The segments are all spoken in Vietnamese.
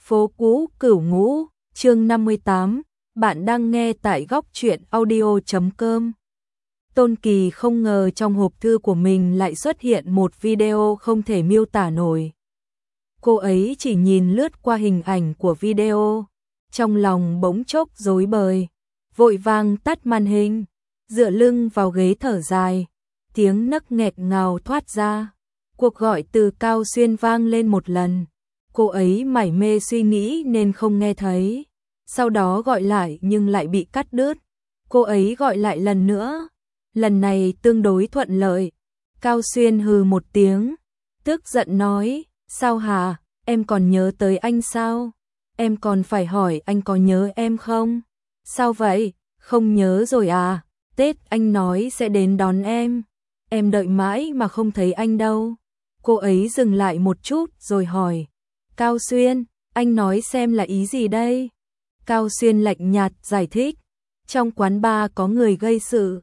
Phố cũ Cửu Ngũ, chương 58, bạn đang nghe tại góc truyện audio.com. Tôn Kỳ không ngờ trong hộp thư của mình lại xuất hiện một video không thể miêu tả nổi. Cô ấy chỉ nhìn lướt qua hình ảnh của video, trong lòng bỗng chốc rối bời, vội vàng tắt màn hình, dựa lưng vào ghế thở dài, tiếng nấc nghẹt ngào thoát ra. Cuộc gọi từ Cao Xuyên vang lên một lần. Cô ấy mải mê suy nghĩ nên không nghe thấy. Sau đó gọi lại nhưng lại bị cắt đứt. Cô ấy gọi lại lần nữa. Lần này tương đối thuận lợi. Cao Xuyên hừ một tiếng, tức giận nói, sao hả, em còn nhớ tới anh sao? Em còn phải hỏi anh có nhớ em không? Sao vậy, không nhớ rồi à? Tết anh nói sẽ đến đón em đợi mãi mà không thấy anh đâu. Cô ấy dừng lại một chút rồi hỏi, Cao Xuyên, anh nói xem là ý gì đây? Cao Xuyên lạnh nhạt giải thích, trong quán bar có người gây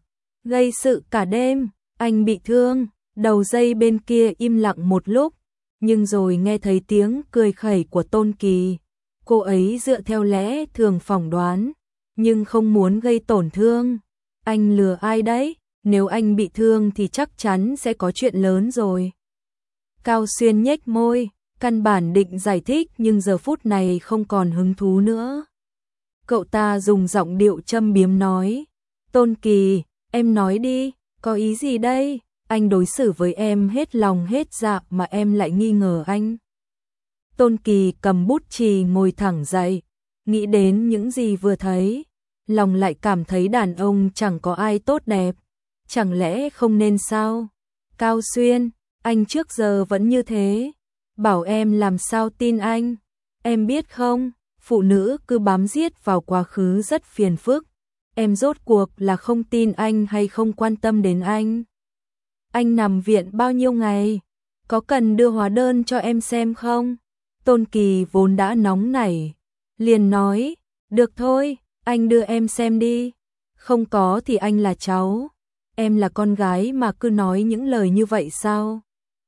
sự cả đêm, anh bị thương. Đầu dây bên kia im lặng một lúc, nhưng rồi nghe thấy tiếng cười khẩy của Tôn Kỳ. Cô ấy dựa theo lẽ thường phỏng đoán, nhưng không muốn gây tổn thương. Anh lừa ai đấy? Nếu anh bị thương thì chắc chắn sẽ có chuyện lớn rồi. Cao Xuyên nhếch môi, căn bản định giải thích nhưng giờ phút này không còn hứng thú nữa. Cậu ta dùng giọng điệu châm biếm nói, Tôn Kỳ, em nói đi, có ý gì đây? Anh đối xử với em hết lòng hết dạ mà em lại nghi ngờ anh. Tôn Kỳ cầm bút chì ngồi thẳng dậy, nghĩ đến những gì vừa thấy, lòng lại cảm thấy đàn ông chẳng có ai tốt đẹp. Chẳng lẽ không nên sao? Cao Xuyên, anh trước giờ vẫn như thế, bảo em làm sao tin anh. Em biết không, phụ nữ cứ bám giết vào quá khứ rất phiền phức. Em rốt cuộc là không tin anh hay không quan tâm đến anh? Anh nằm viện bao nhiêu ngày? Có cần đưa hóa đơn cho em xem không? Tôn Kỳ vốn đã nóng nảy, liền nói, được thôi, anh đưa em xem đi. Không có thì anh là cháu. Em là con gái mà cứ nói những lời như vậy sao?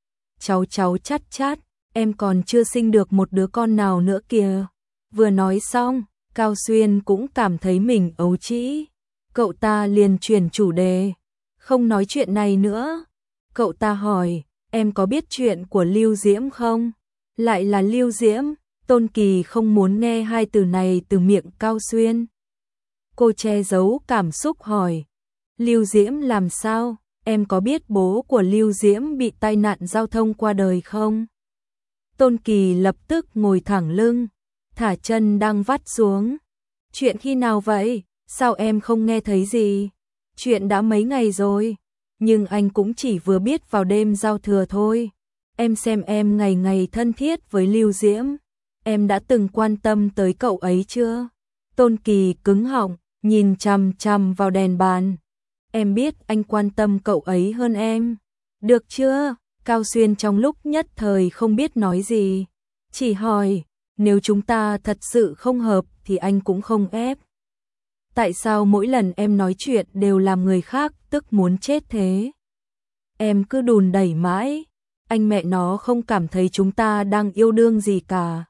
Cháu chát chát, em còn chưa sinh được một đứa con nào nữa kìa. Vừa nói xong, Cao Xuyên cũng cảm thấy mình ấu trĩ. Cậu ta liền chuyển chủ đề, không nói chuyện này nữa. Cậu ta hỏi, em có biết chuyện của Lưu Diễm không? Lại là Lưu Diễm. Tôn Kỳ không muốn nghe hai từ này từ miệng Cao Xuyên. Cô che giấu cảm xúc hỏi, Lưu Diễm làm sao? Em có biết bố của Lưu Diễm bị tai nạn giao thông qua đời không? Tôn Kỳ lập tức ngồi thẳng lưng, thả chân đang vắt xuống. Chuyện khi nào vậy? Sao em không nghe thấy gì? Chuyện đã mấy ngày rồi, nhưng anh cũng chỉ vừa biết vào đêm giao thừa thôi. Em xem em ngày ngày thân thiết với Lưu Diễm, em đã từng quan tâm tới cậu ấy chưa? Tôn Kỳ cứng họng, nhìn chằm chằm vào đèn bàn. Em biết anh quan tâm cậu ấy hơn em. Được chưa? Cao Xuyên trong lúc nhất thời không biết nói gì, chỉ hỏi, nếu chúng ta thật sự không hợp thì anh cũng không ép. Tại sao mỗi lần em nói chuyện đều làm người khác tức muốn chết thế? Em cứ đùn đẩy mãi, anh mẹ nó không cảm thấy chúng ta đang yêu đương gì cả.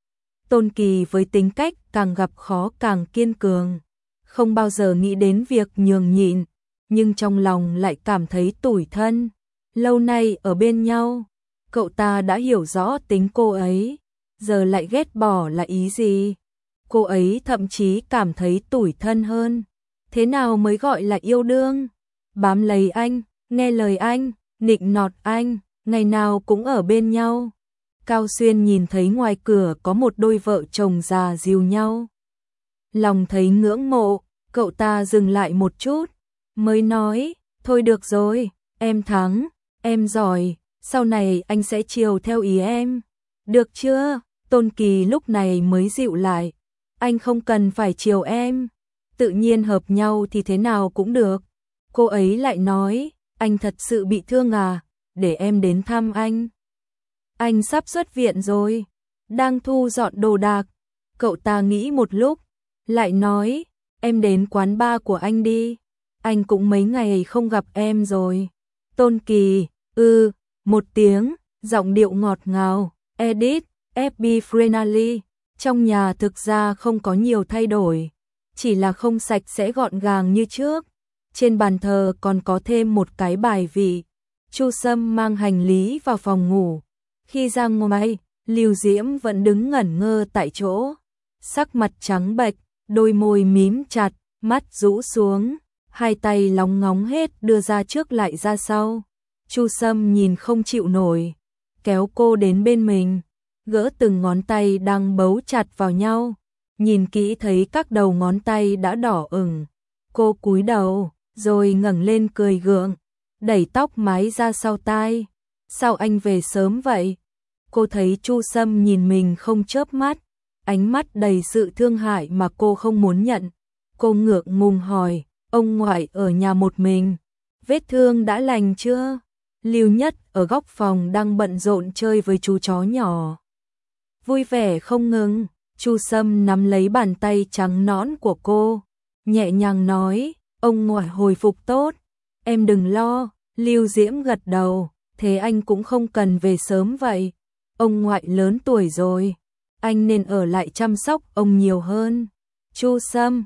Tôn Kỳ với tính cách càng gặp khó càng kiên cường, không bao giờ nghĩ đến việc nhường nhịn, nhưng trong lòng lại cảm thấy tủi thân. Lâu nay ở bên nhau, cậu ta đã hiểu rõ tính cô ấy, giờ lại ghét bỏ là ý gì? Cô ấy thậm chí cảm thấy tủi thân hơn. Thế nào mới gọi là yêu đương? Bám lấy anh, nghe lời anh, nịnh nọt anh, ngày nào cũng ở bên nhau. Cao Xuyên nhìn thấy ngoài cửa có một đôi vợ chồng già dìu nhau, lòng thấy ngưỡng mộ. Cậu ta dừng lại một chút, mới nói, thôi được rồi, em thắng, em giỏi, sau này anh sẽ chiều theo ý em. Được chưa? Tôn Kỳ lúc này mới dịu lại, anh không cần phải chiều em, tự nhiên hợp nhau thì thế nào cũng được. Cô ấy lại nói, anh thật sự bị thương à, để em đến thăm anh. Anh sắp xuất viện rồi, đang thu dọn đồ đạc. Cậu ta nghĩ một lúc, lại nói, em đến quán bar của anh đi, anh cũng mấy ngày không gặp em rồi. Tôn Kỳ, một tiếng, giọng điệu ngọt ngào, edit, FB Friendly. Trong nhà thực ra không có nhiều thay đổi, chỉ là không sạch sẽ gọn gàng như trước. Trên bàn thờ còn có thêm một cái bài vị. Chu Sâm mang hành lý vào phòng ngủ. Khi ra ngoài, Lưu Diễm vẫn đứng ngẩn ngơ tại chỗ, sắc mặt trắng bệch, đôi môi mím chặt, mắt rũ xuống, hai tay lóng ngóng hết đưa ra trước lại ra sau. Chu Sâm nhìn không chịu nổi, kéo cô đến bên mình, gỡ từng ngón tay đang bấu chặt vào nhau, nhìn kỹ thấy các đầu ngón tay đã đỏ ửng. Cô cúi đầu, rồi ngẩng lên cười gượng, đẩy tóc mái ra sau tai. Sao anh về sớm vậy? Cô thấy Chu Sâm nhìn mình không chớp mắt, ánh mắt đầy sự thương hại mà cô không muốn nhận. Cô ngượng ngùng hỏi, ông ngoại ở nhà một mình, vết thương đã lành chưa? Lưu Nhất ở góc phòng đang bận rộn chơi với chú chó nhỏ, vui vẻ không ngừng. Chu Sâm nắm lấy bàn tay trắng nõn của cô, nhẹ nhàng nói, ông ngoại hồi phục tốt, em đừng lo. Lưu Diễm gật đầu, thế anh cũng không cần về sớm vậy. Ông ngoại lớn tuổi rồi, anh nên ở lại chăm sóc ông nhiều hơn. Chu Sâm,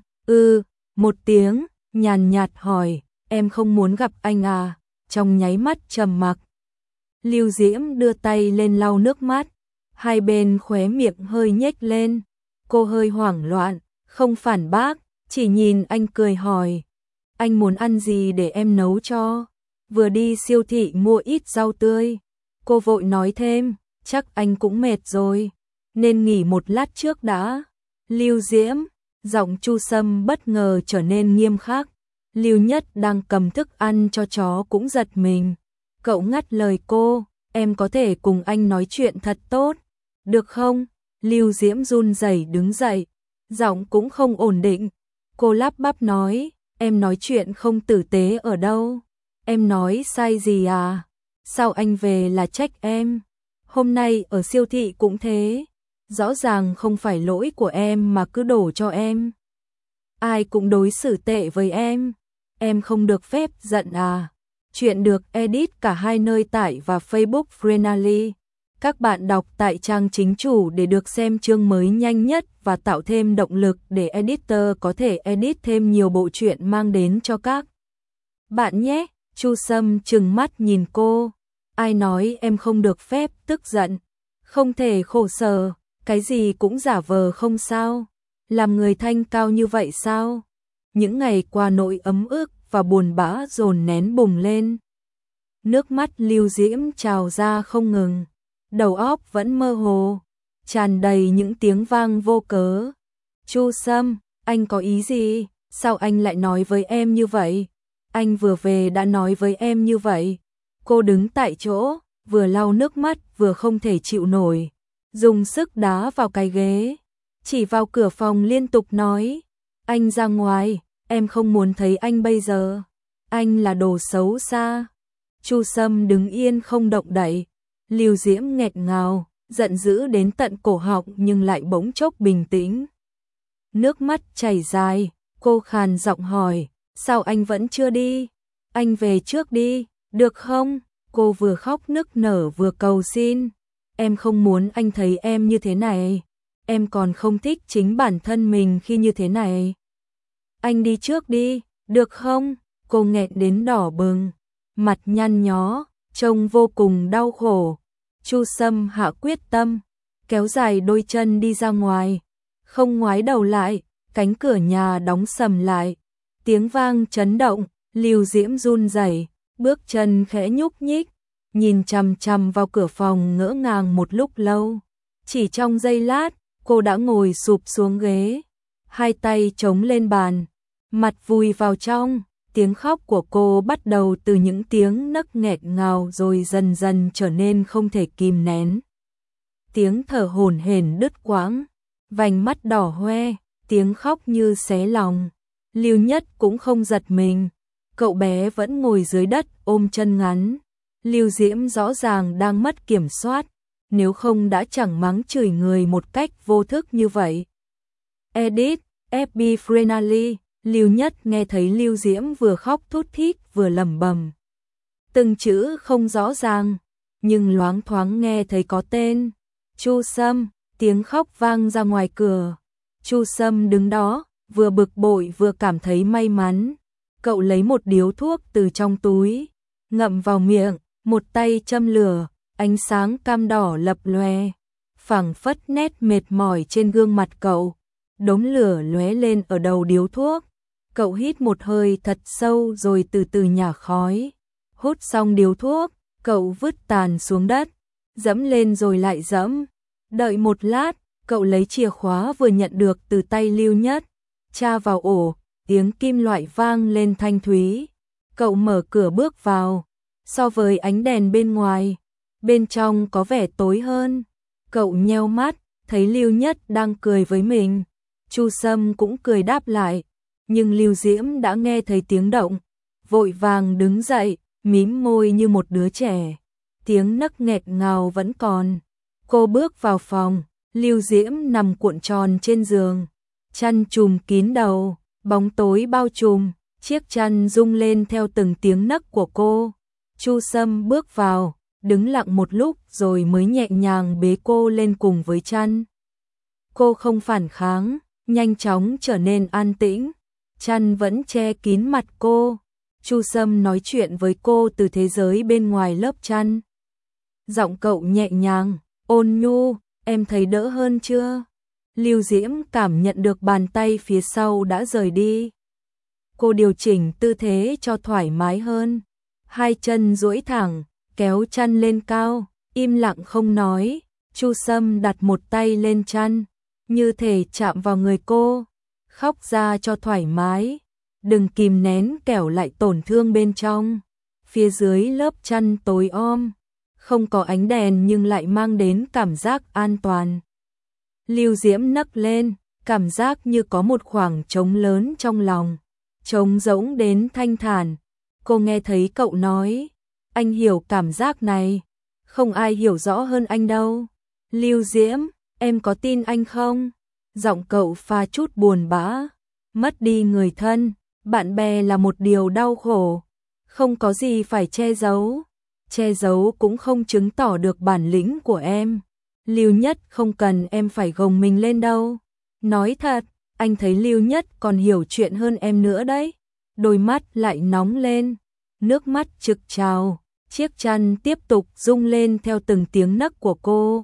một tiếng, nhàn nhạt hỏi, em không muốn gặp anh à? Trong nháy mắt trầm mặc, Lưu Diễm đưa tay lên lau nước mắt, hai bên khóe miệng hơi nhếch lên. Cô hơi hoảng loạn, không phản bác, chỉ nhìn anh cười hỏi, anh muốn ăn gì để em nấu cho? Vừa đi siêu thị mua ít rau tươi. Cô vội nói thêm, chắc anh cũng mệt rồi, nên nghỉ một lát trước đã. Lưu Diễm, giọng Chu Sâm bất ngờ trở nên nghiêm khắc. Lưu Nhất đang cầm thức ăn cho chó cũng giật mình. Cậu ngắt lời cô, em có thể cùng anh nói chuyện thật tốt, được không? Lưu Diễm run rẩy đứng dậy, giọng cũng không ổn định. Cô lắp bắp nói, em nói chuyện không tử tế ở đâu? Em nói sai gì à? Sao anh về là trách em? Hôm nay ở siêu thị cũng thế, rõ ràng không phải lỗi của em mà cứ đổ cho em. Ai cũng đối xử tệ với em không được phép giận à? Chuyện được edit cả hai nơi tải và Facebook Freenally. Các bạn đọc tại trang chính chủ để được xem chương mới nhanh nhất và tạo thêm động lực để editor có thể edit thêm nhiều bộ truyện mang đến cho các bạn nhé. Chu Sâm trừng mắt nhìn cô, ai nói em không được phép tức giận, không thể khổ sở, cái gì cũng giả vờ không sao, làm người thanh cao như vậy sao? Những ngày qua nỗi ấm ức và buồn bã dồn nén bùng lên. Nước mắt Lưu Diễm trào ra không ngừng, đầu óc vẫn mơ hồ, tràn đầy những tiếng vang vô cớ. Chu Sâm, anh có ý gì? Sao anh lại nói với em như vậy? Anh vừa về đã nói với em như vậy. Cô đứng tại chỗ, vừa lau nước mắt vừa không thể chịu nổi, dùng sức đá vào cái ghế, chỉ vào cửa phòng liên tục nói, anh ra ngoài, em không muốn thấy anh bây giờ, anh là đồ xấu xa. Chu Sâm đứng yên không động đậy. Lưu Diễm nghẹn ngào, giận dữ đến tận cổ họng nhưng lại bỗng chốc bình tĩnh. Nước mắt chảy dài, cô khàn giọng hỏi, sao anh vẫn chưa đi? Anh về trước đi, được không? Cô vừa khóc nức nở vừa cầu xin. Em không muốn anh thấy em như thế này. Em còn không thích chính bản thân mình khi như thế này. Anh đi trước đi, được không? Cô nghẹn đến đỏ bừng, mặt nhăn nhó, trông vô cùng đau khổ. Chu Sâm hạ quyết tâm, kéo dài đôi chân đi ra ngoài, không ngoái đầu lại, cánh cửa nhà đóng sầm lại. Tiếng vang chấn động, Lưu Diễm run rẩy, bước chân khẽ nhúc nhích, nhìn chằm chằm vào cửa phòng ngỡ ngàng một lúc lâu. Chỉ trong giây lát, cô đã ngồi sụp xuống ghế, hai tay chống lên bàn, mặt vùi vào trong. Tiếng khóc của cô bắt đầu từ những tiếng nấc nghẹt ngào rồi dần dần trở nên không thể kìm nén. Tiếng thở hổn hển đứt quãng, vành mắt đỏ hoe, tiếng khóc như xé lòng. Lưu Nhất cũng không giật mình, cậu bé vẫn ngồi dưới đất ôm chân ngắn. Lưu Diễm rõ ràng đang mất kiểm soát, nếu không đã chẳng mắng chửi người một cách vô thức như vậy. Edit, FB Freenally. Lưu Nhất nghe thấy Lưu Diễm vừa khóc thút thít vừa lẩm bẩm. Từng chữ không rõ ràng, nhưng loáng thoáng nghe thấy có tên. Chu Sâm, tiếng khóc vang ra ngoài cửa. Chu Sâm đứng đó, vừa bực bội vừa cảm thấy may mắn. Cậu lấy một điếu thuốc từ trong túi, ngậm vào miệng, một tay châm lửa, ánh sáng cam đỏ lập lòe, phảng phất nét mệt mỏi trên gương mặt cậu. Đốm lửa lóe lên ở đầu điếu thuốc. Cậu hít một hơi thật sâu rồi từ từ nhả khói. Hút xong điếu thuốc, cậu vứt tàn xuống đất, dẫm lên rồi lại dẫm. Đợi một lát, cậu lấy chìa khóa vừa nhận được từ tay Lưu Nhất, tra vào ổ, tiếng kim loại vang lên thanh thúy. Cậu mở cửa bước vào, so với ánh đèn bên ngoài, bên trong có vẻ tối hơn. Cậu nheo mắt, thấy Lưu Nhất đang cười với mình. Chu Sâm cũng cười đáp lại, nhưng Lưu Diễm đã nghe thấy tiếng động, vội vàng đứng dậy, mím môi như một đứa trẻ. Tiếng nấc nghẹt ngào vẫn còn. Cô bước vào phòng, Lưu Diễm nằm cuộn tròn trên giường, chăn trùm kín đầu, bóng tối bao trùm, chiếc chăn rung lên theo từng tiếng nấc của cô. Chu Sâm bước vào, đứng lặng một lúc rồi mới nhẹ nhàng bế cô lên cùng với chăn. Cô không phản kháng, nhanh chóng trở nên an tĩnh, chăn vẫn che kín mặt cô. Chu Sâm nói chuyện với cô từ thế giới bên ngoài lớp chăn. Giọng cậu nhẹ nhàng, ôn nhu, em thấy đỡ hơn chưa? Lưu Diễm cảm nhận được bàn tay phía sau đã rời đi. Cô điều chỉnh tư thế cho thoải mái hơn, hai chân duỗi thẳng, kéo chăn lên cao, im lặng không nói. Chu Sâm đặt một tay lên chăn, như thể chạm vào người cô. Khóc ra cho thoải mái, đừng kìm nén kẻo lại tổn thương bên trong. Phía dưới lớp chăn tối om, không có ánh đèn nhưng lại mang đến cảm giác an toàn. Lưu Diễm nấc lên, cảm giác như có một khoảng trống lớn trong lòng, trống rỗng đến thanh thản. Cô nghe thấy cậu nói, anh hiểu cảm giác này, không ai hiểu rõ hơn anh đâu. Lưu Diễm, em có tin anh không? Giọng cậu pha chút buồn bã, mất đi người thân, bạn bè là một điều đau khổ, không có gì phải che giấu cũng không chứng tỏ được bản lĩnh của em. Lưu Nhất không cần em phải gồng mình lên đâu. Nói thật, anh thấy Lưu Nhất còn hiểu chuyện hơn em nữa đấy. Đôi mắt lại nóng lên, nước mắt trực trào, chiếc chăn tiếp tục rung lên theo từng tiếng nấc của cô.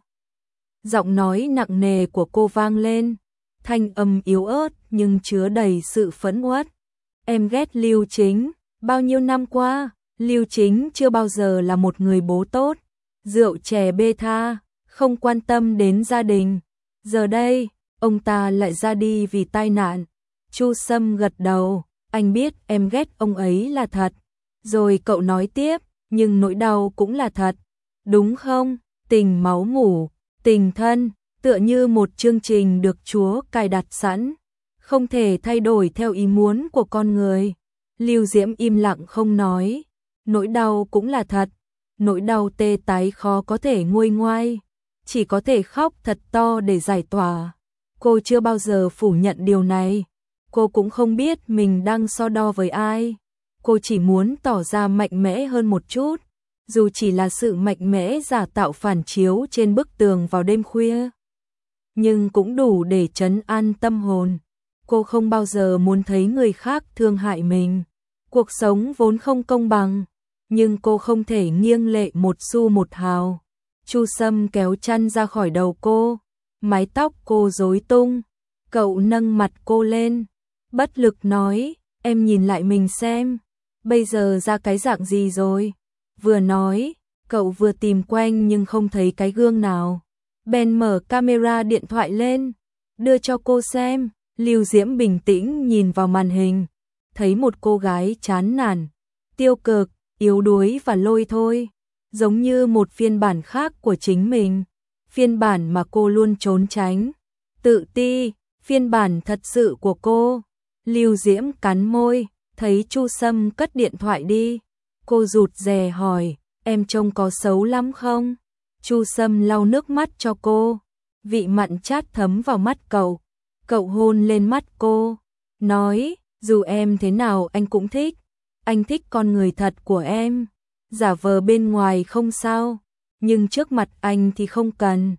Giọng nói nặng nề của cô vang lên, thanh âm yếu ớt nhưng chứa đầy sự phẫn uất. Em ghét Lưu Chính, bao nhiêu năm qua, Lưu Chính chưa bao giờ là một người bố tốt, rượu chè bê tha, không quan tâm đến gia đình. Giờ đây, ông ta lại ra đi vì tai nạn. Chu Sâm gật đầu, anh biết em ghét ông ấy là thật. Rồi cậu nói tiếp, nhưng nỗi đau cũng là thật, đúng không? Tình máu mủ, tình thân, tựa như một chương trình được Chúa cài đặt sẵn, không thể thay đổi theo ý muốn của con người. Lưu Diễm im lặng không nói, nỗi đau cũng là thật, nỗi đau tê tái khó có thể nguôi ngoai, chỉ có thể khóc thật to để giải tỏa. Cô chưa bao giờ phủ nhận điều này, cô cũng không biết mình đang so đo với ai. Cô chỉ muốn tỏ ra mạnh mẽ hơn một chút, dù chỉ là sự mạnh mẽ giả tạo phản chiếu trên bức tường vào đêm khuya, nhưng cũng đủ để trấn an tâm hồn. Cô không bao giờ muốn thấy người khác thương hại mình. Cuộc sống vốn không công bằng, nhưng cô không thể nghiêng lệ một xu một hào. Chu Sâm kéo chăn ra khỏi đầu cô, mái tóc cô rối tung. Cậu nâng mặt cô lên, bất lực nói, em nhìn lại mình xem, bây giờ ra cái dạng gì rồi. Vừa nói, cậu vừa tìm quanh nhưng không thấy cái gương nào. Bèn mở camera điện thoại lên, đưa cho cô xem. Lưu Diễm bình tĩnh nhìn vào màn hình, thấy một cô gái chán nản, tiêu cực, yếu đuối và lôi thôi, giống như một phiên bản khác của chính mình, phiên bản mà cô luôn trốn tránh, tự ti, phiên bản thật sự của cô. Lưu Diễm cắn môi, thấy Chu Sâm cất điện thoại đi, cô rụt rè hỏi, em trông có xấu lắm không? Chu Sâm lau nước mắt cho cô, vị mặn chát thấm vào mắt cậu. Cậu hôn lên mắt cô, nói, dù em thế nào anh cũng thích, anh thích con người thật của em, giả vờ bên ngoài không sao, nhưng trước mặt anh thì không cần.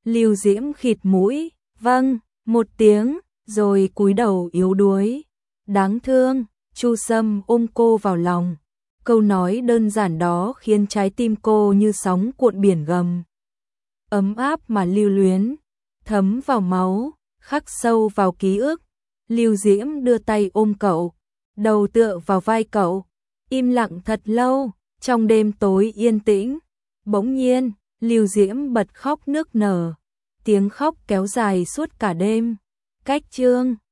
Lưu Diễm khịt mũi, vâng, một tiếng, rồi cúi đầu yếu đuối. Đáng thương, Chu Sâm ôm cô vào lòng. Câu nói đơn giản đó khiến trái tim cô như sóng cuộn biển gầm. Ấm áp mà lưu luyến, thấm vào máu, khắc sâu vào ký ức. Lưu Diễm đưa tay ôm cậu, đầu tựa vào vai cậu, im lặng thật lâu, trong đêm tối yên tĩnh. Bỗng nhiên, Lưu Diễm bật khóc nức nở, tiếng khóc kéo dài suốt cả đêm. Cách chương